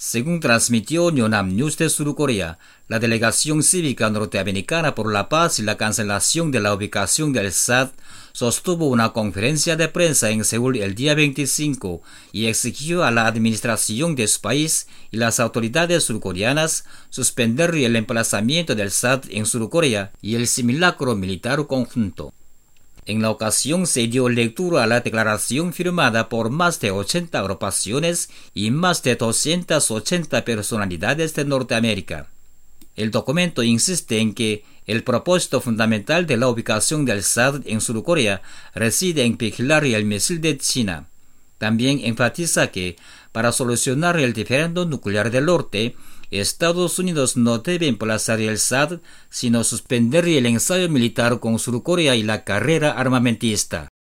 Según transmitió Yonhap News de Surcorea, la delegación cívica norteamericana por la paz y la cancelación de la ubicación del THAAD sostuvo una conferencia de prensa en Seúl el día 25 y exigió a la administración de su país y las autoridades surcoreanas suspender el emplazamiento del THAAD en Surcorea y el simulacro militar conjunto. En la ocasión se dio lectura a la declaración firmada por más de 80 agrupaciones y más de 280 personalidades de Norteamérica. El documento insiste en que el propósito fundamental de la ubicación del THAAD en Surcorea reside en vigilar el misil de China. También enfatiza que, para solucionar el diferendo nuclear del norte, Estados Unidos no debe emplazar el THAAD, sino suspender el ensayo militar con Surcorea y la carrera armamentista.